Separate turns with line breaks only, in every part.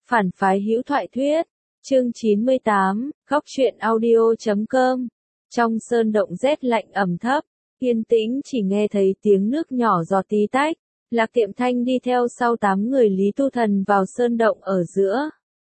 Phản phái hữu thoại thuyết, chương 98, góc truyện audio.com. Trong sơn động rét lạnh ẩm thấp, yên tĩnh chỉ nghe thấy tiếng nước nhỏ giọt tí tách. Lạc Tiệm Thanh đi theo sau 8 người Lý Tu Thần vào sơn động ở giữa.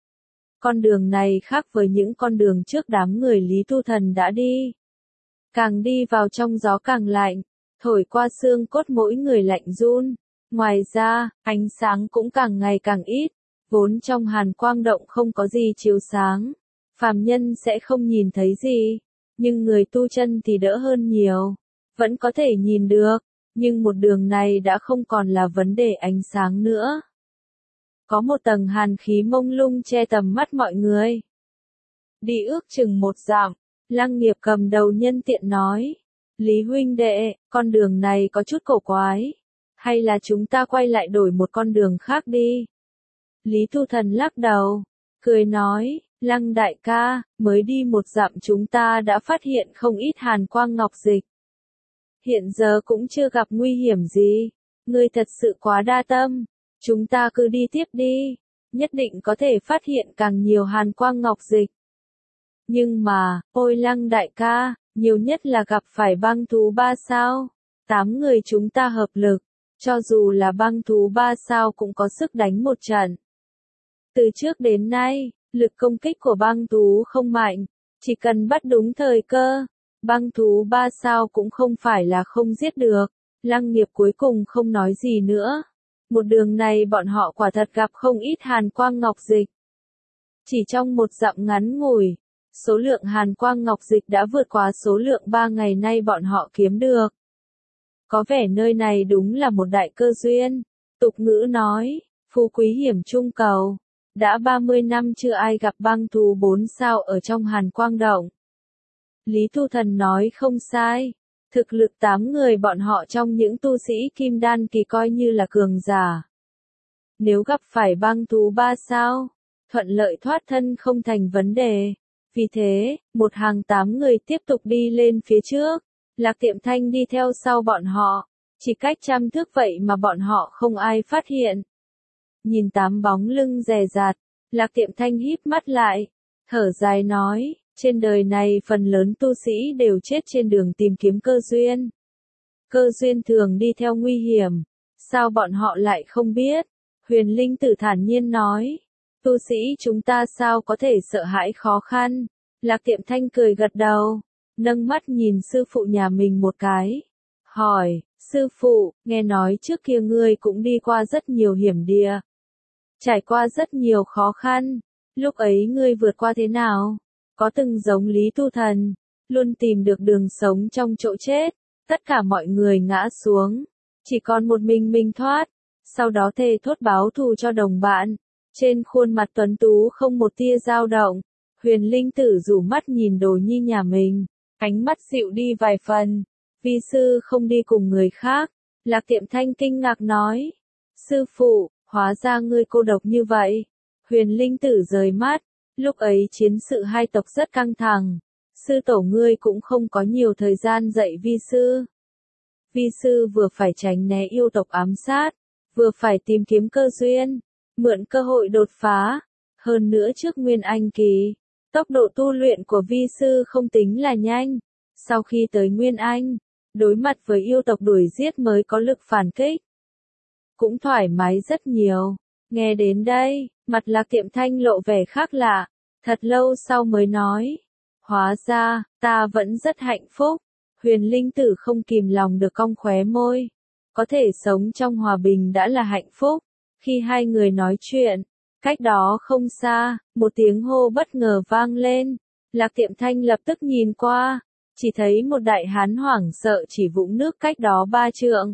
Con đường này khác với những con đường trước đám người Lý Tu Thần đã đi. Càng đi vào trong gió càng lạnh, thổi qua xương cốt mỗi người lạnh run. Ngoài ra, ánh sáng cũng càng ngày càng ít, vốn trong hàn quang động không có gì chiếu sáng. Phàm nhân sẽ không nhìn thấy gì, nhưng người tu chân thì đỡ hơn nhiều. Vẫn có thể nhìn được, nhưng một đường này đã không còn là vấn đề ánh sáng nữa. Có một tầng hàn khí mông lung che tầm mắt mọi người. Đi ước chừng 1 dặm, Lăng Nghiệp cầm đầu nhân tiện nói. Lý huynh đệ, con đường này có chút cổ quái. Hay là chúng ta quay lại đổi một con đường khác đi. Lý Tu Thần lắc đầu, cười nói, Lăng đại ca, mới đi 1 dặm chúng ta đã phát hiện không ít hàn quang ngọc dịch. Hiện giờ cũng chưa gặp nguy hiểm gì, ngươi thật sự quá đa tâm, chúng ta cứ đi tiếp đi, nhất định có thể phát hiện càng nhiều hàn quang ngọc dịch. Nhưng mà, ôi Lăng đại ca, nhiều nhất là gặp phải băng thú 3 sao, 8 người chúng ta hợp lực, cho dù là băng thú 3 sao cũng có sức đánh một trận. Từ trước đến nay, lực công kích của băng thú không mạnh, chỉ cần bắt đúng thời cơ, băng thú 3 sao cũng không phải là không giết được. Lăng Nghiệp cuối cùng không nói gì nữa. Một đường này bọn họ quả thật gặp không ít hàn quang ngọc dịch. Chỉ trong 1 dặm ngắn ngủi, số lượng hàn quang ngọc dịch đã vượt qua số lượng 3 ngày nay bọn họ kiếm được. Có vẻ nơi này đúng là một đại cơ duyên. Tục ngữ nói, phú quý hiểm trung cầu. Đã 30 năm chưa ai gặp băng thú 4 sao ở trong hàn quang động. Lý Tu Thần nói không sai. Thực lực 8 người bọn họ trong những tu sĩ kim đan kỳ coi như là cường giả. Nếu gặp phải băng thú 3 sao, thuận lợi thoát thân không thành vấn đề. Vì thế, một hàng 8 người tiếp tục đi lên phía trước. Lạc Tiệm Thanh đi theo sau bọn họ. Chỉ cách 100 thước vậy mà bọn họ không ai phát hiện. Nhìn 8 bóng lưng dè dặt, Lạc Tiệm Thanh híp mắt lại, thở dài nói, trên đời này phần lớn tu sĩ đều chết trên đường tìm kiếm cơ duyên. Cơ duyên thường đi theo nguy hiểm, sao bọn họ lại không biết? Huyền Linh Tử thản nhiên nói, tu sĩ chúng ta sao có thể sợ hãi khó khăn? Lạc Tiệm Thanh cười gật đầu, nâng mắt nhìn sư phụ nhà mình một cái, hỏi, sư phụ, nghe nói trước kia ngươi cũng đi qua rất nhiều hiểm địa. Trải qua rất nhiều khó khăn, lúc ấy ngươi vượt qua thế nào? Có từng giống Lý Tu Thần, luôn tìm được đường sống trong chỗ chết, tất cả mọi người ngã xuống, chỉ còn một mình thoát, sau đó thề thốt báo thù cho đồng bạn. Trên khuôn mặt tuấn tú không một tia dao động, Huyền Linh Tử rủ mắt nhìn đồ nhi nhà mình, ánh mắt dịu đi vài phần, vi sư không đi cùng người khác. Lạc Tiệm Thanh kinh ngạc nói, sư phụ, hóa ra ngươi cô độc như vậy. Huyền Linh Tử rời mắt, lúc ấy chiến sự hai tộc rất căng thẳng, sư tổ ngươi cũng không có nhiều thời gian dạy vi sư. Vi sư vừa phải tránh né yêu tộc ám sát, vừa phải tìm kiếm cơ duyên, mượn cơ hội đột phá, hơn nữa trước Nguyên Anh kỳ, tốc độ tu luyện của vi sư không tính là nhanh, sau khi tới Nguyên Anh, đối mặt với yêu tộc đuổi giết mới có lực phản kích. Cũng thoải mái rất nhiều. Nghe đến đây, mặt Lạc Tiệm Thanh lộ vẻ khác lạ, thật lâu sau mới nói, hóa ra, ta vẫn rất hạnh phúc. Huyền Linh Tử không kìm lòng được cong khóe môi, có thể sống trong hòa bình đã là hạnh phúc. Khi hai người nói chuyện, cách đó không xa, một tiếng hô bất ngờ vang lên, Lạc Tiệm Thanh lập tức nhìn qua, chỉ thấy một đại hán hoảng sợ chỉ vũng nước cách đó 3 trượng.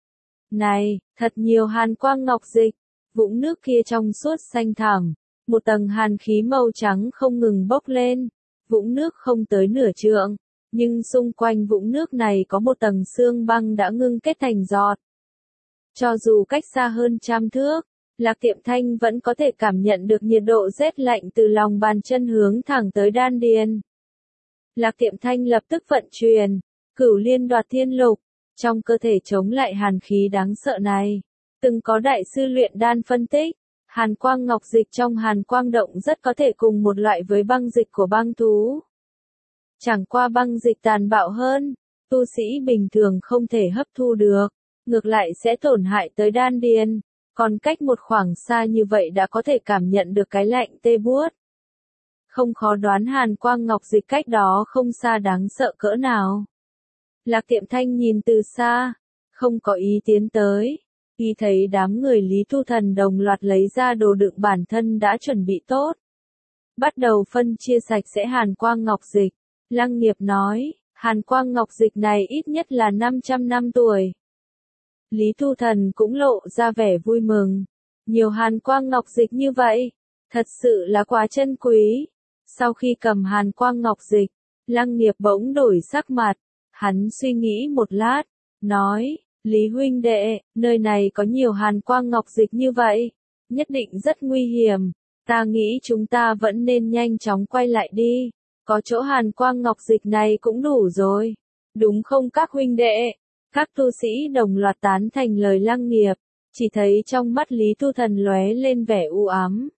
Này, thật nhiều hàn quang ngọc dịch, vũng nước kia trong suốt xanh thẳm, một tầng hàn khí màu trắng không ngừng bốc lên, vũng nước không tới nửa trượng, nhưng xung quanh vũng nước này có một tầng xương băng đã ngưng kết thành giọt. Cho dù cách xa hơn 100 thước, Lạc Tiệm Thanh vẫn có thể cảm nhận được nhiệt độ rét lạnh từ lòng bàn chân hướng thẳng tới đan điền. Lạc Tiệm Thanh lập tức vận chuyển Cửu Liên Đoạt Thiên Lục, trong cơ thể chống lại hàn khí đáng sợ này. Từng có đại sư luyện đan phân tích, Hàn quang ngọc dịch trong hàn quang động rất có thể cùng một loại với băng dịch của băng thú. Chẳng qua băng dịch tàn bạo hơn, tu sĩ bình thường không thể hấp thu được, ngược lại sẽ tổn hại tới đan điền, còn cách một khoảng xa như vậy đã có thể cảm nhận được cái lạnh tê buốt. Không khó đoán hàn quang ngọc dịch cách đó không xa đáng sợ cỡ nào. Lạc Tiệm Thanh nhìn từ xa, không có ý tiến tới. Khi thấy đám người Lý Tu Thần đồng loạt lấy ra đồ đựng bản thân đã chuẩn bị tốt, bắt đầu phân chia sạch sẽ hàn quang ngọc dịch, Lăng Nghiệp nói, hàn quang ngọc dịch này ít nhất là 500 năm tuổi. Lý Tu Thần cũng lộ ra vẻ vui mừng. Nhiều hàn quang ngọc dịch như vậy, thật sự là quá chân quý. Sau khi cầm hàn quang ngọc dịch, Lăng Nghiệp bỗng đổi sắc mặt. Hắn suy nghĩ một lát, nói, Lý huynh đệ, nơi này có nhiều hàn quang ngọc dịch như vậy, nhất định rất nguy hiểm. Ta nghĩ chúng ta vẫn nên nhanh chóng quay lại đi. Có chỗ hàn quang ngọc dịch này cũng đủ rồi. Đúng không các huynh đệ? Các tu sĩ đồng loạt tán thành lời Lăng Nghiệp, chỉ thấy trong mắt Lý Tu Thần lóe lên vẻ u ám.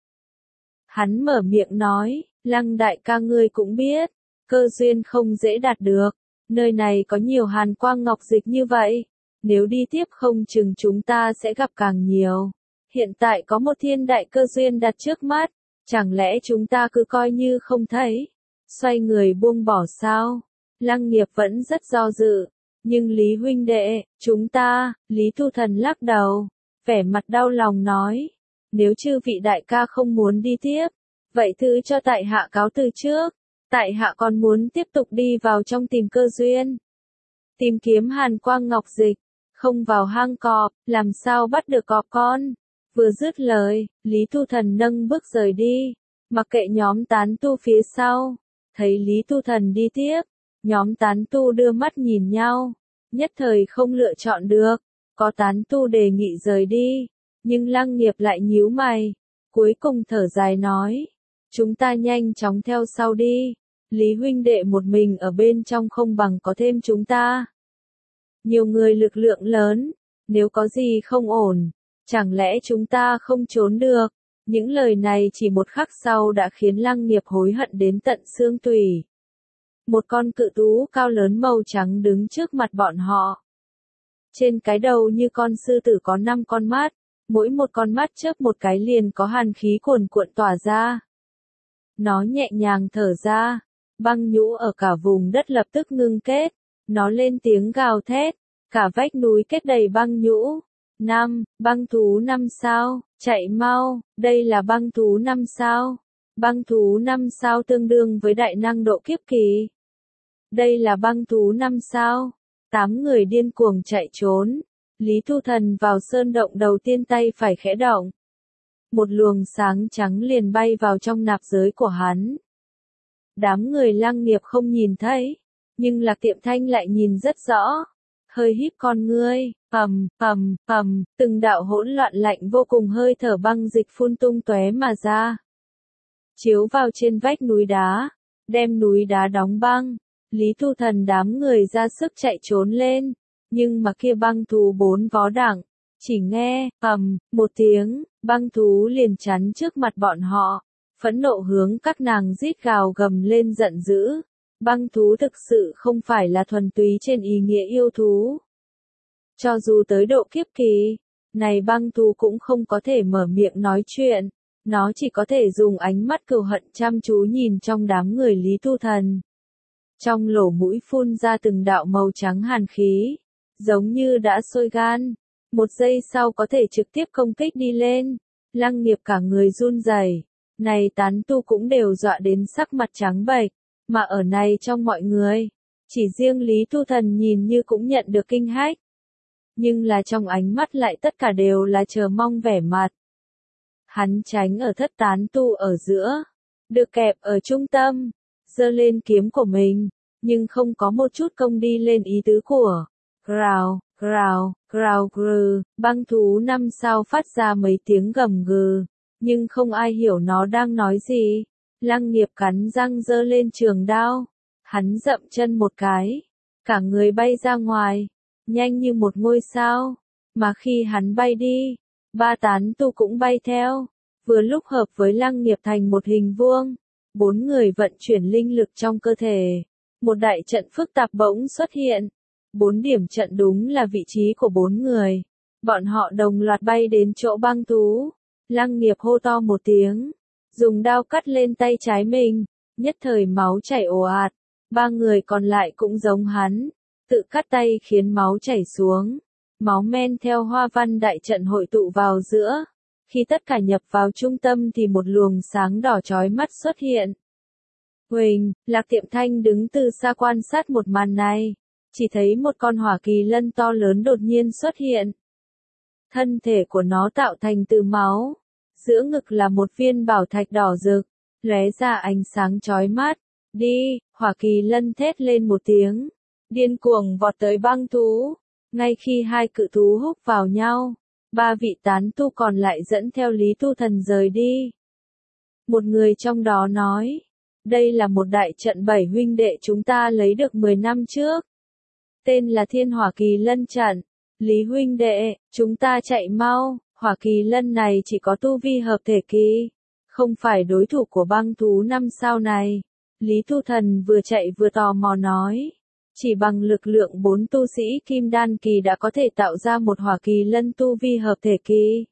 Hắn mở miệng nói, Lăng đại ca ngươi cũng biết, cơ duyên không dễ đạt được, nơi này có nhiều hàn quang ngọc dịch như vậy, nếu đi tiếp không chừng chúng ta sẽ gặp càng nhiều. Hiện tại có một thiên đại cơ duyên đặt trước mắt, chẳng lẽ chúng ta cứ coi như không thấy, xoay người buông bỏ sao? Lăng Nghiệp vẫn rất do dự. Nhưng Lý huynh đệ, chúng ta, Lý Tu Thần lắc đầu, vẻ mặt đau lòng nói, nếu chư vị đại ca không muốn đi tiếp, vậy thứ cho tại hạ cáo từ trước, tại hạ còn muốn tiếp tục đi vào trong tìm cơ duyên. Tìm kiếm hàn quang ngọc dịch, không vào hang cọp, làm sao bắt được cọp con. Vừa dứt lời, Lý Tu Thần nâng bước rời đi, mặc kệ nhóm tán tu phía sau, thấy Lý Tu Thần đi tiếp. Nhóm tán tu đưa mắt nhìn nhau, nhất thời không lựa chọn được, có tán tu đề nghị rời đi, nhưng Lăng Nghiệp lại nhíu mày, cuối cùng thở dài nói, chúng ta nhanh chóng theo sau đi, Lý huynh đệ một mình ở bên trong không bằng có thêm chúng ta. Nhiều người lực lượng lớn, nếu có gì không ổn, chẳng lẽ chúng ta không trốn được, những lời này chỉ một khắc sau đã khiến Lăng Nghiệp hối hận đến tận xương tủy. Một con cự thú cao lớn màu trắng đứng trước mặt bọn họ. Trên cái đầu như con sư tử có 5 con mắt, mỗi một con mắt chớp một cái liền có hàn khí cuồn cuộn tỏa ra. Nó nhẹ nhàng thở ra, băng nhũ ở cả vùng đất lập tức ngưng kết, nó lên tiếng gào thét, cả vách núi kết đầy băng nhũ. Băng thú 5 sao, chạy mau, đây là băng thú 5 sao. Băng thú 5 sao tương đương với đại năng độ kiếp kỳ. Đây là băng thú 5 sao. 8 người điên cuồng chạy trốn. Lý Tu Thần vào sơn động đầu tiên tay phải khẽ động. Một luồng sáng trắng liền bay vào trong nạp giới của hắn. Đám người Lăng Nghiệp không nhìn thấy, nhưng Lạc Tiệm Thanh lại nhìn rất rõ. Hơi híp con ngươi, từng đạo hỗn loạn lạnh vô cùng hơi thở băng dịch phun tung tóe mà ra. Chiếu vào trên vách núi đá, đem núi đá đóng băng, Lý Tu Thần đám người ra sức chạy trốn lên, nhưng mà kia băng thú 4 vó đẳng, chỉ nghe, một tiếng, băng thú liền chắn trước mặt bọn họ, phẫn nộ hướng các nàng rít gào gầm lên giận dữ. Băng thú thực sự không phải là thuần túy trên ý nghĩa yêu thú. Cho dù tới độ kiếp kỳ, này băng thú cũng không có thể mở miệng nói chuyện. Nó chỉ có thể dùng ánh mắt cừu hận chăm chú nhìn trong đám người Lý Tu Thần. Trong lỗ mũi phun ra từng đạo màu trắng hàn khí, giống như đã sôi gan. Một giây sau có thể trực tiếp công kích đi lên. Lăng Nghiệp cả người run rẩy, này tán tu cũng đều dọa đến sắc mặt trắng bệch, mà ở này trong mọi người, chỉ riêng Lý Tu Thần nhìn như cũng nhận được kinh hách. Nhưng là trong ánh mắt lại tất cả đều là chờ mong vẻ mặt. Hắn tránh ở thất tán tu ở giữa, được kẹp ở trung tâm, giơ lên kiếm của mình, nhưng không có một chút công đi lên ý tứ của. Growl, băng thú 5 sao phát ra mấy tiếng gầm gừ, nhưng không ai hiểu nó đang nói gì. Lăng Nghiệp cắn răng giơ lên trường đao, hắn dậm chân một cái, cả người bay ra ngoài, nhanh như một ngôi sao, mà khi hắn bay đi, 3 tán tu cũng bay theo, vừa lúc hợp với Lăng Nghiệp thành một hình vuông. 4 người vận chuyển linh lực trong cơ thể. Một đại trận phức tạp bỗng xuất hiện. 4 điểm trận đúng là vị trí của 4 người. Bọn họ đồng loạt bay đến chỗ băng thú. Lăng Nghiệp hô to một tiếng, dùng đao cắt lên tay trái mình, nhất thời máu chảy ồ ạt. 3 người còn lại cũng giống hắn, tự cắt tay khiến máu chảy xuống. Máu men theo hoa văn đại trận hội tụ vào giữa. Khi tất cả nhập vào trung tâm thì một luồng sáng đỏ chói mắt xuất hiện. Huỳnh, Lạc Tiệm Thanh đứng từ xa quan sát một màn này. Chỉ thấy một con hỏa kỳ lân to lớn đột nhiên xuất hiện. Thân thể của nó tạo thành từ máu. Giữa ngực là một viên bảo thạch đỏ rực, lóe ra ánh sáng chói mắt. Đi, hỏa kỳ lân thét lên một tiếng. Điên cuồng vọt tới băng thú. Ngay khi hai cự thú húc vào nhau, 3 vị tán tu còn lại dẫn theo Lý Tu Thần rời đi. Một người trong đó nói, đây là một đại trận 7 huynh đệ chúng ta lấy được 10 năm trước. Tên là Thiên Hỏa Kỳ Lân Trận. Lý huynh đệ, chúng ta chạy mau, hỏa kỳ lân này chỉ có tu vi hợp thể kỳ, không phải đối thủ của băng thú 5 sao này. Lý Tu Thần vừa chạy vừa tò mò nói, chỉ bằng lực lượng 4 tu sĩ kim đan kỳ đã có thể tạo ra một hỏa kỳ lân tu vi hợp thể kỳ.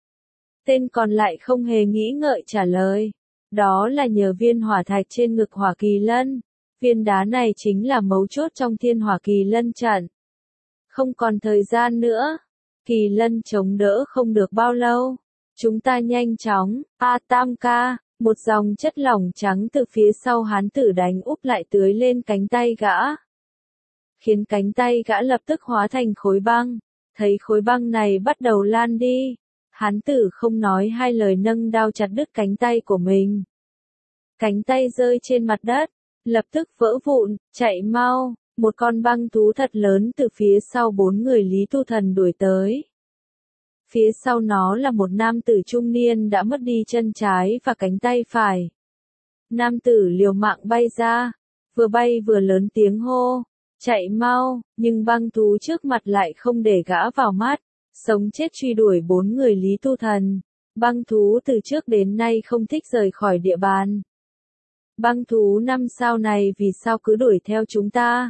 Tên còn lại không hề nghĩ ngợi trả lời, đó là nhờ viên hỏa thạch trên ngực hỏa kỳ lân. Viên đá này chính là mấu chốt trong Thiên Hỏa Kỳ Lân Trận. Không còn thời gian nữa. Kỳ lân chống đỡ không được bao lâu. Chúng ta nhanh chóng. Tam ca, một dòng chất lỏng trắng từ phía sau hán tử đánh úp lại tưới lên cánh tay gã. Khiến cánh tay gã lập tức hóa thành khối băng. Thấy khối băng này bắt đầu lan đi. Hán tử không nói hai lời nâng đao chặt đứt cánh tay của mình. Cánh tay rơi trên mặt đất. Lập tức vỡ vụn, chạy mau. Một con băng thú thật lớn từ phía sau 4 người Lý Tu Thần đuổi tới. Phía sau nó là một nam tử trung niên đã mất đi chân trái và cánh tay phải. Nam tử liều mạng bay ra, vừa bay vừa lớn tiếng hô, chạy mau, nhưng băng thú trước mặt lại không để gã vào mắt, sống chết truy đuổi 4 người Lý Tu Thần. Băng thú từ trước đến nay không thích rời khỏi địa bàn. Băng thú 5 sao này vì sao cứ đuổi theo chúng ta?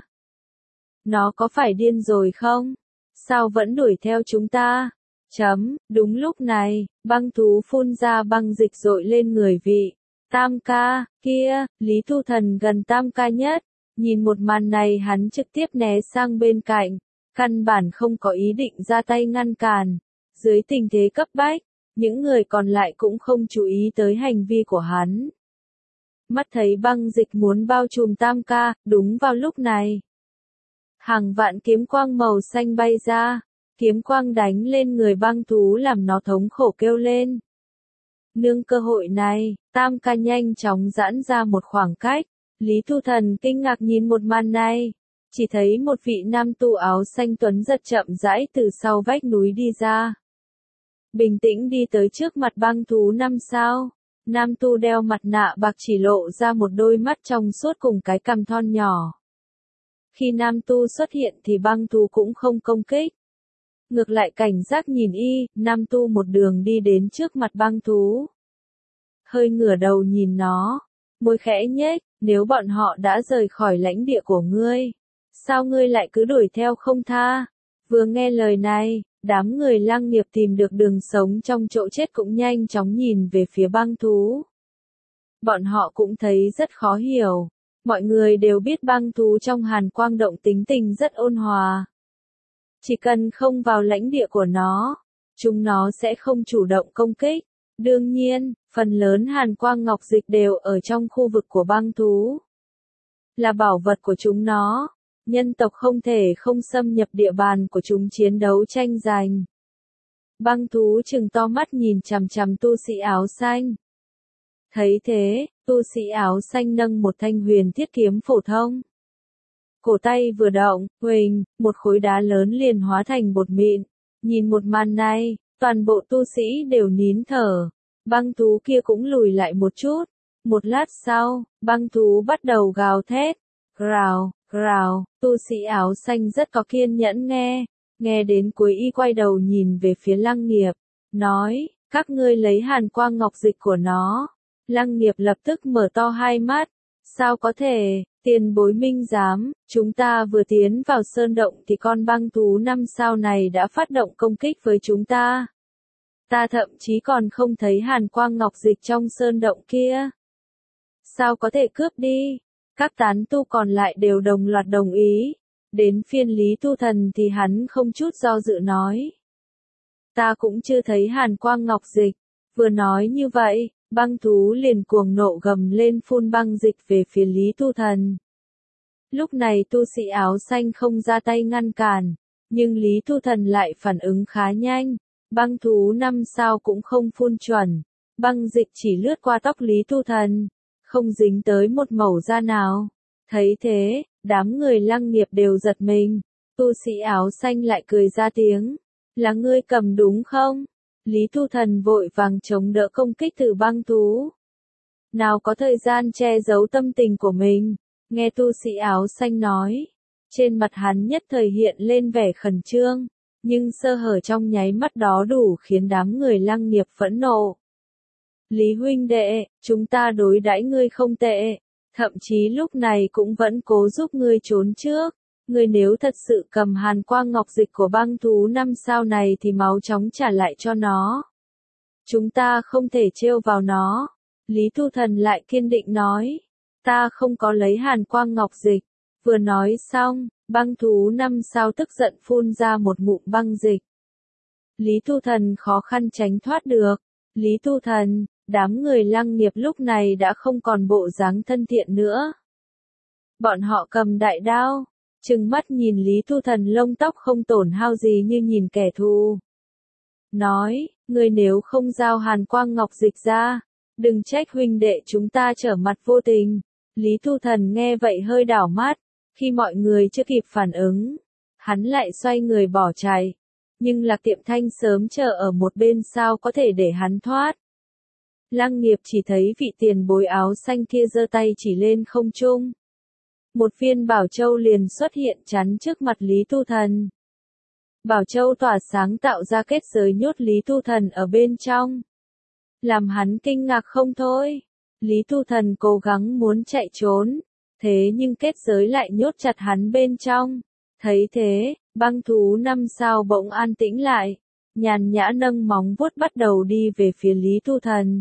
Nó có phải điên rồi không? Sao vẫn đuổi theo chúng ta? Đúng lúc này, băng thú phun ra băng dịch dội lên người vị. Tam ca, kia, Lý Tu Thần gần Tam ca nhất. Nhìn một màn này hắn trực tiếp né sang bên cạnh. Căn bản không có ý định ra tay ngăn cản. Dưới tình thế cấp bách, những người còn lại cũng không chú ý tới hành vi của hắn. Mắt thấy băng dịch muốn bao trùm Tam ca, đúng vào lúc này. Hàng vạn kiếm quang màu xanh bay ra, kiếm quang đánh lên người băng thú làm nó thống khổ kêu lên. Nương cơ hội này, Tam ca nhanh chóng giãn ra một khoảng cách. Lý Tu Thần kinh ngạc nhìn một màn này, chỉ thấy một vị nam tu áo xanh tuấn giật chậm rãi từ sau vách núi đi ra. Bình tĩnh đi tới trước mặt băng thú 5 sao. Nam tu đeo mặt nạ bạc chỉ lộ ra một đôi mắt trong suốt cùng cái cằm thon nhỏ. Khi nam tu xuất hiện thì băng thú cũng không công kích. Ngược lại cảnh giác nhìn y, nam tu một đường đi đến trước mặt băng thú. Hơi ngửa đầu nhìn nó, môi khẽ nhếch, nếu bọn họ đã rời khỏi lãnh địa của ngươi, sao ngươi lại cứ đuổi theo không tha? Vừa nghe lời này, đám người Lăng Nghiệp tìm được đường sống trong chỗ chết cũng nhanh chóng nhìn về phía băng thú. Bọn họ cũng thấy rất khó hiểu. Mọi người đều biết băng thú trong Hàn Quang Động tính tình rất ôn hòa. Chỉ cần không vào lãnh địa của nó, chúng nó sẽ không chủ động công kích. Đương nhiên, phần lớn Hàn Quang Ngọc Dịch đều ở trong khu vực của băng thú. Là bảo vật của chúng nó. Nhân tộc không thể không xâm nhập địa bàn của chúng chiến đấu tranh giành. Băng thú trừng to mắt nhìn chằm chằm tu sĩ áo xanh. Thấy thế, tu sĩ áo xanh nâng một thanh huyền thiết kiếm phổ thông. Cổ tay vừa động, huỳnh, một khối đá lớn liền hóa thành bột mịn. Nhìn một màn này, toàn bộ tu sĩ đều nín thở. Băng thú kia cũng lùi lại một chút. Một lát sau, băng thú bắt đầu gào thét. Rào, rào, tu sĩ áo xanh rất có kiên nhẫn nghe. Nghe đến cuối y quay đầu nhìn về phía Lăng Nghiệp. Nói, Các ngươi lấy hàn quang ngọc dịch của nó. Lăng Nghiệp lập tức mở to hai mắt. Sao có thể, tiền bối minh giám, chúng ta vừa tiến vào sơn động thì con băng thú 5 sao này đã phát động công kích với chúng ta. Ta thậm chí còn không thấy hàn quang ngọc dịch trong sơn động kia. Sao có thể cướp đi? Các tán tu còn lại đều đồng loạt đồng ý. Đến phiên Lý Tu Thần thì hắn không chút do dự nói. Ta cũng chưa thấy hàn quang ngọc dịch. Vừa nói như vậy, băng thú liền cuồng nộ gầm lên phun băng dịch về phía Lý Tu Thần. Lúc này tu sĩ áo xanh không ra tay ngăn cản, nhưng Lý Tu Thần lại phản ứng khá nhanh. Băng thú 5 sao cũng không phun chuẩn. Băng dịch chỉ lướt qua tóc Lý Tu Thần, không dính tới một mẩu da nào. Thấy thế, đám người Lăng Nghiệp đều giật mình. Tu sĩ áo xanh lại cười ra tiếng. Là ngươi cầm đúng không? Lý Tu Thần vội vàng chống đỡ công kích từ băng thú. Nào có thời gian che giấu tâm tình của mình. Nghe tu sĩ áo xanh nói. Trên mặt hắn nhất thời hiện lên vẻ khẩn trương. Nhưng sơ hở trong nháy mắt đó đủ khiến đám người Lăng Nghiệp phẫn nộ. Lý huynh đệ, chúng ta đối đãi ngươi không tệ. Thậm chí lúc này cũng vẫn cố giúp ngươi trốn trước. Ngươi nếu thật sự cầm hàn quang ngọc dịch của băng thú 5 sao này thì máu chóng trả lại cho nó. Chúng ta không thể trêu vào nó. Lý Tu Thần lại kiên định nói. Ta không có lấy hàn quang ngọc dịch. Vừa nói xong, băng thú 5 sao tức giận phun ra một ngụm băng dịch. Lý Tu Thần khó khăn tránh thoát được. Lý Tu Thần, đám người Lăng Nghiệp lúc này đã không còn bộ dáng thân thiện nữa. Bọn họ cầm đại đao, trừng mắt nhìn Lý Tu Thần lông tóc không tổn hao gì như nhìn kẻ thù. Nói, ngươi nếu không giao hàn quang ngọc dịch ra, đừng trách huynh đệ chúng ta trở mặt vô tình. Lý Tu Thần nghe vậy hơi đảo mắt, khi mọi người chưa kịp phản ứng, hắn lại xoay người bỏ chạy. Nhưng Lạc Tiệm Thanh sớm chờ ở một bên sao có thể để hắn thoát. Lăng Nghiệp chỉ thấy vị tiền bối áo xanh kia giơ tay chỉ lên không trung. Một viên bảo châu liền xuất hiện chắn trước mặt Lý Tu Thần. Bảo châu tỏa sáng tạo ra kết giới nhốt Lý Tu Thần ở bên trong. Làm hắn kinh ngạc không thôi. Lý Tu Thần cố gắng muốn chạy trốn, thế nhưng kết giới lại nhốt chặt hắn bên trong. Thấy thế, băng thú 5 sao bỗng an tĩnh lại, nhàn nhã nâng móng vuốt bắt đầu đi về phía Lý Tu Thần.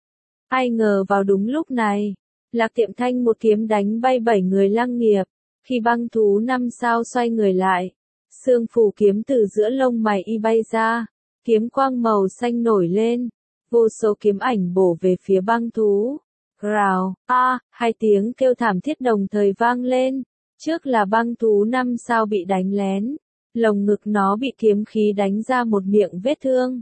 Ai ngờ vào đúng lúc này, Lạc Tiệm Thanh một kiếm đánh bay 7 người Lăng Nghiệp. Khi băng thú 5 sao xoay người lại, xương phù kiếm từ giữa lông mày y bay ra, kiếm quang màu xanh nổi lên, vô số kiếm ảnh bổ về phía băng thú. Rào, hai tiếng kêu thảm thiết đồng thời vang lên. Trước là băng thú 5 sao bị đánh lén, lồng ngực nó bị kiếm khí đánh ra một miệng vết thương.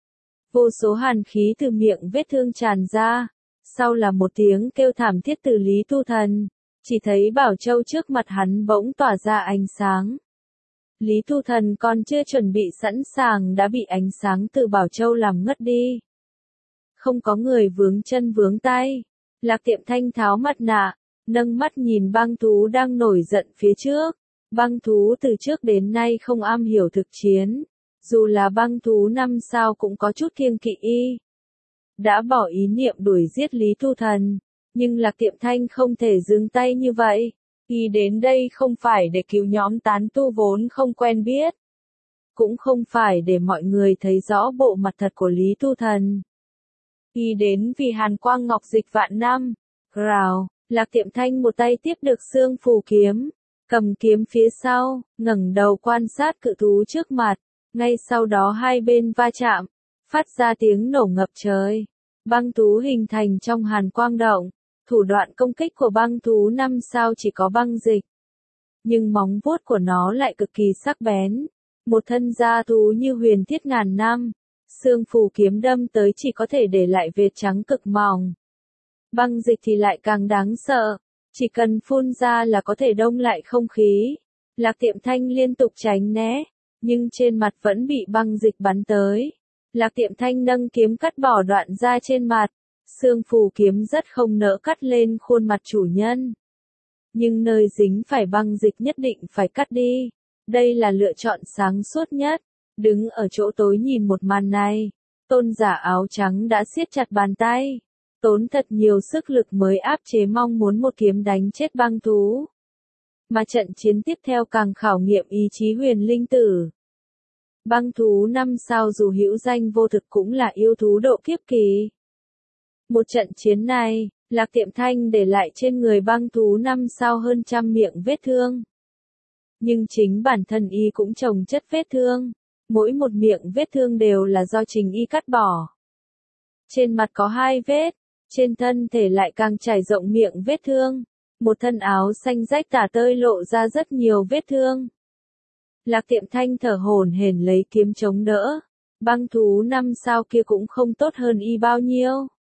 Vô số hàn khí từ miệng vết thương tràn ra. Sau là một tiếng kêu thảm thiết từ Lý Tu Thần, chỉ thấy bảo châu trước mặt hắn bỗng tỏa ra ánh sáng. Lý Tu Thần còn chưa chuẩn bị sẵn sàng đã bị ánh sáng từ bảo châu làm ngất đi. Không có người vướng chân vướng tay. Lạc Tiệm Thanh tháo mặt nạ, nâng mắt nhìn băng thú đang nổi giận phía trước. Băng thú từ trước đến nay không am hiểu thực chiến. Dù là băng thú 5 sao cũng có chút kiêng kỵ y. Đã bỏ ý niệm đuổi giết Lý Tu Thần. Nhưng Lạc Tiệm Thanh không thể dừng tay như vậy. Y đến đây không phải để cứu nhóm tán tu vốn không quen biết. Cũng không phải để mọi người thấy rõ bộ mặt thật của Lý Tu Thần. Y đến vì hàn quang ngọc dịch vạn năm. Rào, Lạc Tiệm Thanh một tay tiếp được xương phù kiếm, cầm kiếm phía sau, ngẩng đầu quan sát cự thú trước mặt. Ngay sau đó hai bên va chạm, phát ra tiếng nổ ngập trời. Băng thú hình thành trong hàn quang động. Thủ đoạn công kích của băng thú 5 sao chỉ có băng dịch. Nhưng móng vuốt của nó lại cực kỳ sắc bén. Một thân da thú như huyền thiết ngàn năm. Xương phù kiếm đâm tới chỉ có thể để lại vệt trắng cực mỏng. Băng dịch thì lại càng đáng sợ. Chỉ cần phun ra là có thể đông lại không khí. Lạc Tiệm Thanh liên tục tránh né. Nhưng trên mặt vẫn bị băng dịch bắn tới. Lạc Tiệm Thanh nâng kiếm cắt bỏ đoạn da trên mặt. Xương phù kiếm rất không nỡ cắt lên khuôn mặt chủ nhân. Nhưng nơi dính phải băng dịch nhất định phải cắt đi. Đây là lựa chọn sáng suốt nhất. Đứng ở chỗ tối nhìn một màn này, Tôn giả áo trắng đã siết chặt bàn tay, tốn thật nhiều sức lực mới áp chế mong muốn một kiếm đánh chết băng thú. Mà trận chiến tiếp theo càng khảo nghiệm ý chí huyền linh tử. Băng thú 5 sao dù hữu danh vô thực cũng là yêu thú độ kiếp kỳ. Một trận chiến này, Lạc Tiệm Thanh để lại trên người băng thú 5 sao hơn trăm miệng vết thương. Nhưng chính bản thân y cũng chồng chất vết thương, mỗi một miệng vết thương đều là do chính y cắt bỏ. Trên mặt có 2 vết, trên thân thể lại càng trải rộng miệng vết thương, một thân áo xanh rách tả tơi lộ ra rất nhiều vết thương. Lạc Tiệm Thanh thở hổn hển lấy kiếm chống đỡ, băng thú 5 sao kia cũng không tốt hơn y bao nhiêu.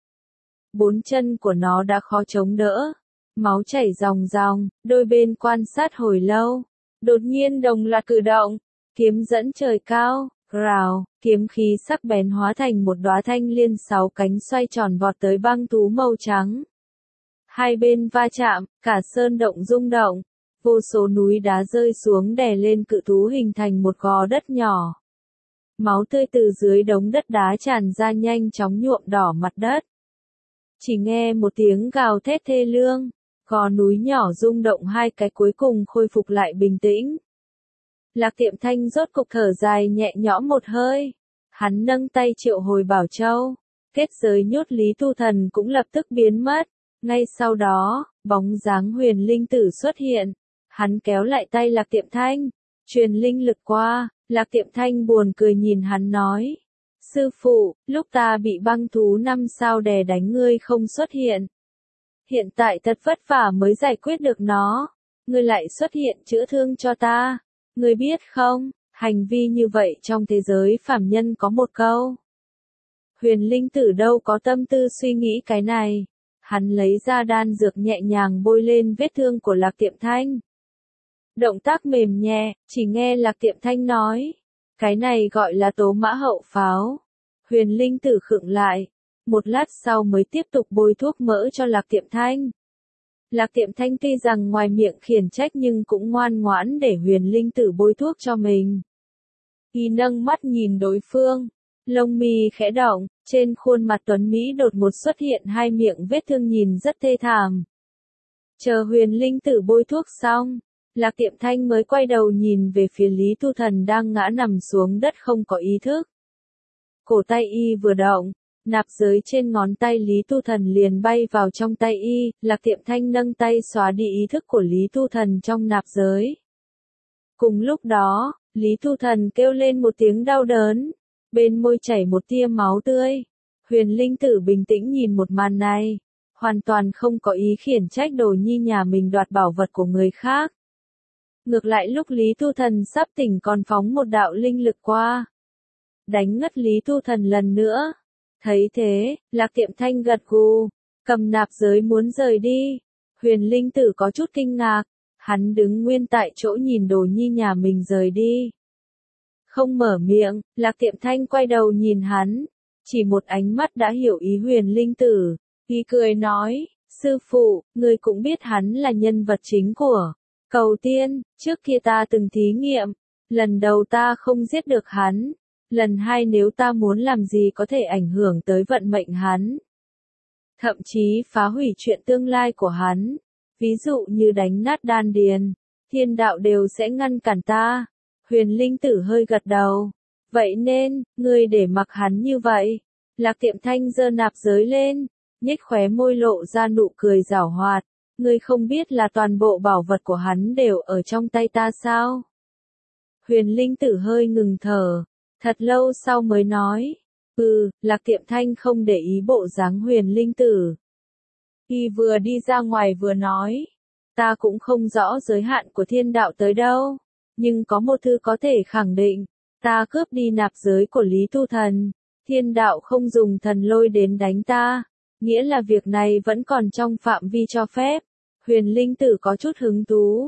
4 chân của nó đã khó chống đỡ, máu chảy ròng ròng, đôi bên quan sát hồi lâu, đột nhiên đồng loạt cử động, kiếm dẫn trời cao, rào, kiếm khí sắc bén hóa thành một đóa thanh liên 6 cánh xoay tròn vọt tới băng thú màu trắng. Hai bên va chạm, cả sơn động rung động, vô số núi đá rơi xuống đè lên cự thú hình thành một gò đất nhỏ. Máu tươi từ dưới đống đất đá tràn ra nhanh chóng nhuộm đỏ mặt đất. Chỉ nghe một tiếng gào thét thê lương, gò núi nhỏ rung động 2 cái cuối cùng khôi phục lại bình tĩnh. Lạc Tiệm Thanh rốt cục thở dài nhẹ nhõm một hơi. Hắn nâng tay triệu hồi Bảo Châu. Kết giới nhốt Lý Tu Thần cũng lập tức biến mất. Ngay sau đó, bóng dáng huyền linh tử xuất hiện. Hắn kéo lại tay Lạc Tiệm Thanh, truyền linh lực qua. Lạc Tiệm Thanh buồn cười nhìn hắn nói. Sư phụ, lúc ta bị băng thú 5 sao đè đánh ngươi không xuất hiện. Hiện tại thật vất vả mới giải quyết được nó. Ngươi lại xuất hiện chữa thương cho ta. Ngươi biết không, hành vi như vậy trong thế giới phàm nhân có một câu. Huyền linh tử đâu có tâm tư suy nghĩ cái này. Hắn lấy ra đan dược nhẹ nhàng bôi lên vết thương của Lạc Tiệm Thanh. Động tác mềm nhẹ, chỉ nghe Lạc Tiệm Thanh nói. Cái này gọi là tố mã hậu pháo. Huyền linh tử khựng lại. Một lát sau mới tiếp tục bôi thuốc mỡ cho Lạc Tiệm Thanh. Lạc Tiệm Thanh tuy rằng ngoài miệng khiển trách nhưng cũng ngoan ngoãn để huyền linh tử bôi thuốc cho mình. Y nâng mắt nhìn đối phương, lông mi khẽ động, trên khuôn mặt tuấn Mỹ đột ngột xuất hiện 2 miệng vết thương nhìn rất thê thảm. Chờ huyền linh tử bôi thuốc xong, Lạc Tiệm Thanh mới quay đầu nhìn về phía Lý Tu Thần đang ngã nằm xuống đất không có ý thức. Cổ tay y vừa động, nạp giới trên ngón tay Lý Tu Thần liền bay vào trong tay y, Lạc Tiệm Thanh nâng tay xóa đi ý thức của Lý Tu Thần trong nạp giới. Cùng lúc đó, Lý Tu Thần kêu lên một tiếng đau đớn, bên môi chảy một tia máu tươi. Huyền linh tử bình tĩnh nhìn một màn này, hoàn toàn không có ý khiển trách đồ nhi nhà mình đoạt bảo vật của người khác. Ngược lại lúc Lý Tu Thần sắp tỉnh còn phóng một đạo linh lực qua, đánh ngất Lý Tu Thần lần nữa. Thấy thế, Lạc Tiệm Thanh gật gù, cầm nạp giới muốn rời đi. Huyền linh tử có chút kinh ngạc, hắn đứng nguyên tại chỗ nhìn đồ nhi nhà mình rời đi. Không mở miệng, Lạc Tiệm Thanh quay đầu nhìn hắn, chỉ một ánh mắt đã hiểu ý huyền linh tử. Y cười nói, sư phụ, ngươi cũng biết hắn là nhân vật chính của Cầu Tiên, trước kia ta từng thí nghiệm, lần đầu ta không giết được hắn. Lần 2 nếu ta muốn làm gì có thể ảnh hưởng tới vận mệnh hắn. Thậm chí phá hủy chuyện tương lai của hắn. Ví dụ như đánh nát đan điền. Thiên đạo đều sẽ ngăn cản ta. Huyền linh tử hơi gật đầu. Vậy nên, ngươi để mặc hắn như vậy. Lạc Tiệm Thanh giơ nạp giới lên. Nhếch khóe môi lộ ra nụ cười giảo hoạt. Ngươi không biết là toàn bộ bảo vật của hắn đều ở trong tay ta sao? Huyền linh tử hơi ngừng thở. Thật lâu sau mới nói, Lạc Tiệm Thanh không để ý bộ dáng huyền linh tử. Y vừa đi ra ngoài vừa nói, ta cũng không rõ giới hạn của thiên đạo tới đâu, nhưng có một thứ có thể khẳng định, ta cướp đi nạp giới của Lý Tu Thần, thiên đạo không dùng thần lôi đến đánh ta, nghĩa là việc này vẫn còn trong phạm vi cho phép. Huyền linh tử có chút hứng thú,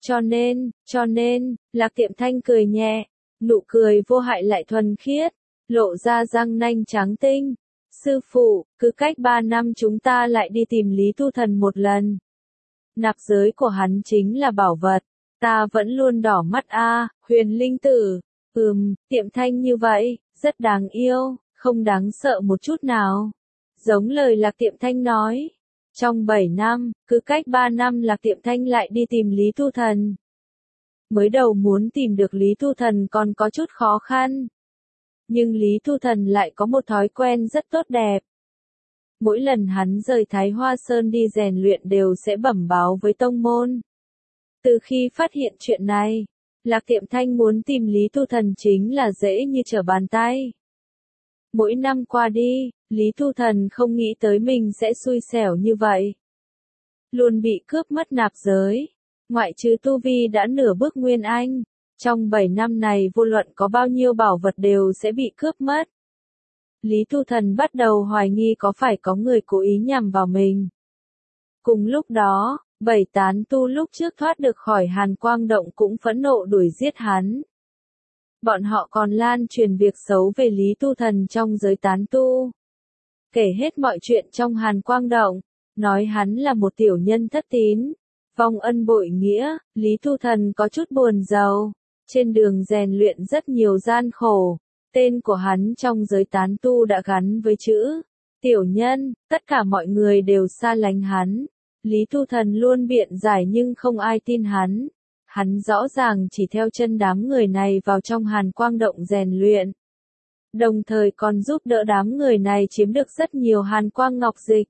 cho nên, Lạc Tiệm Thanh cười nhẹ. Nụ cười vô hại lại thuần khiết, lộ ra răng nanh trắng tinh. Sư phụ, cứ cách 3 năm chúng ta lại đi tìm Lý Tu Thần một lần. Nạp giới của hắn chính là bảo vật, ta vẫn luôn đỏ mắt a. Huyền linh tử, Tiệm Thanh như vậy, rất đáng yêu, không đáng sợ một chút nào. Giống lời Lạc Tiệm Thanh nói. Trong 7 năm, cứ cách 3 năm Lạc Tiệm Thanh lại đi tìm Lý Tu Thần. Mới đầu muốn tìm được Lý Tu Thần còn có chút khó khăn. Nhưng Lý Tu Thần lại có một thói quen rất tốt đẹp. Mỗi lần hắn rời Thái Hoa Sơn đi rèn luyện đều sẽ bẩm báo với tông môn. Từ khi phát hiện chuyện này, Lạc Tiệm Thanh muốn tìm Lý Tu Thần chính là dễ như trở bàn tay. Mỗi năm qua đi, Lý Tu Thần không nghĩ tới mình sẽ xui xẻo như vậy. Luôn bị cướp mất nạp giới. Ngoại trừ tu vi đã nửa bước Nguyên Anh, trong 7 năm này vô luận có bao nhiêu bảo vật đều sẽ bị cướp mất. Lý Tu Thần bắt đầu hoài nghi có phải có người cố ý nhằm vào mình. Cùng lúc đó, 7 tán tu lúc trước thoát được khỏi Hàn Quang Động cũng phẫn nộ đuổi giết hắn. Bọn họ còn lan truyền việc xấu về Lý Tu Thần trong giới tán tu. Kể hết mọi chuyện trong Hàn Quang Động, nói hắn là một tiểu nhân thất tín, vong ân bội nghĩa. Lý Tu Thần có chút buồn rầu, trên đường rèn luyện rất nhiều gian khổ, tên của hắn trong giới tán tu đã gắn với chữ tiểu nhân, tất cả mọi người đều xa lánh hắn. Lý Tu Thần luôn biện giải nhưng không ai tin hắn. Hắn rõ ràng chỉ theo chân đám người này vào trong Hàn Quang Động rèn luyện. Đồng thời còn giúp đỡ đám người này chiếm được rất nhiều Hàn Quang Ngọc Dịch.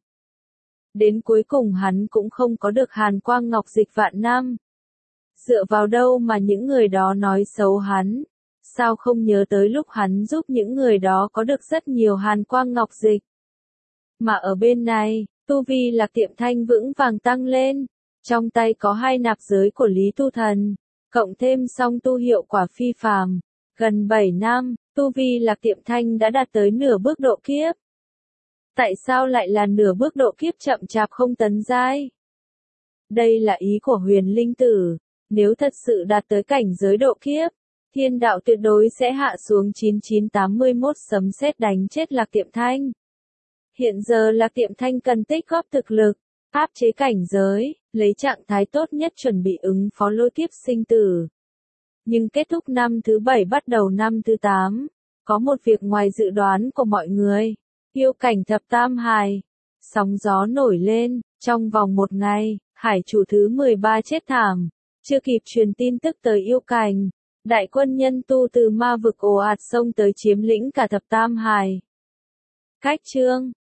Đến cuối cùng hắn cũng không có được Hàn Quang Ngọc Dịch vạn năm. Dựa vào đâu mà những người đó nói xấu hắn? Sao không nhớ tới lúc hắn giúp những người đó có được rất nhiều Hàn Quang Ngọc Dịch? Mà ở bên này, tu vi Lạc Tiệm Thanh vững vàng tăng lên. Trong tay có 2 nạp giới của Lý Tu Thần, cộng thêm song tu hiệu quả phi phàm. Gần 7 năm, tu vi Lạc Tiệm Thanh đã đạt tới nửa bước độ kiếp. Tại sao lại là nửa bước độ kiếp chậm chạp không tấn giai? Đây là ý của Huyền Linh Tử. Nếu thật sự đạt tới cảnh giới độ kiếp, thiên đạo tuyệt đối sẽ hạ xuống 9981 sấm sét đánh chết Lạc Tiệm Thanh. Hiện giờ Lạc Tiệm Thanh cần tích góp thực lực, áp chế cảnh giới, lấy trạng thái tốt nhất chuẩn bị ứng phó lôi kiếp sinh tử. Nhưng kết thúc năm thứ 7 bắt đầu năm thứ 8, có một việc ngoài dự đoán của mọi người. Yêu cảnh thập tam hài. Sóng gió nổi lên, trong vòng một ngày, hải chủ thứ 13 chết thảm. Chưa kịp truyền tin tức tới yêu cảnh, đại quân nhân tu từ ma vực ồ ạt xông tới chiếm lĩnh cả thập tam hài. Cách chương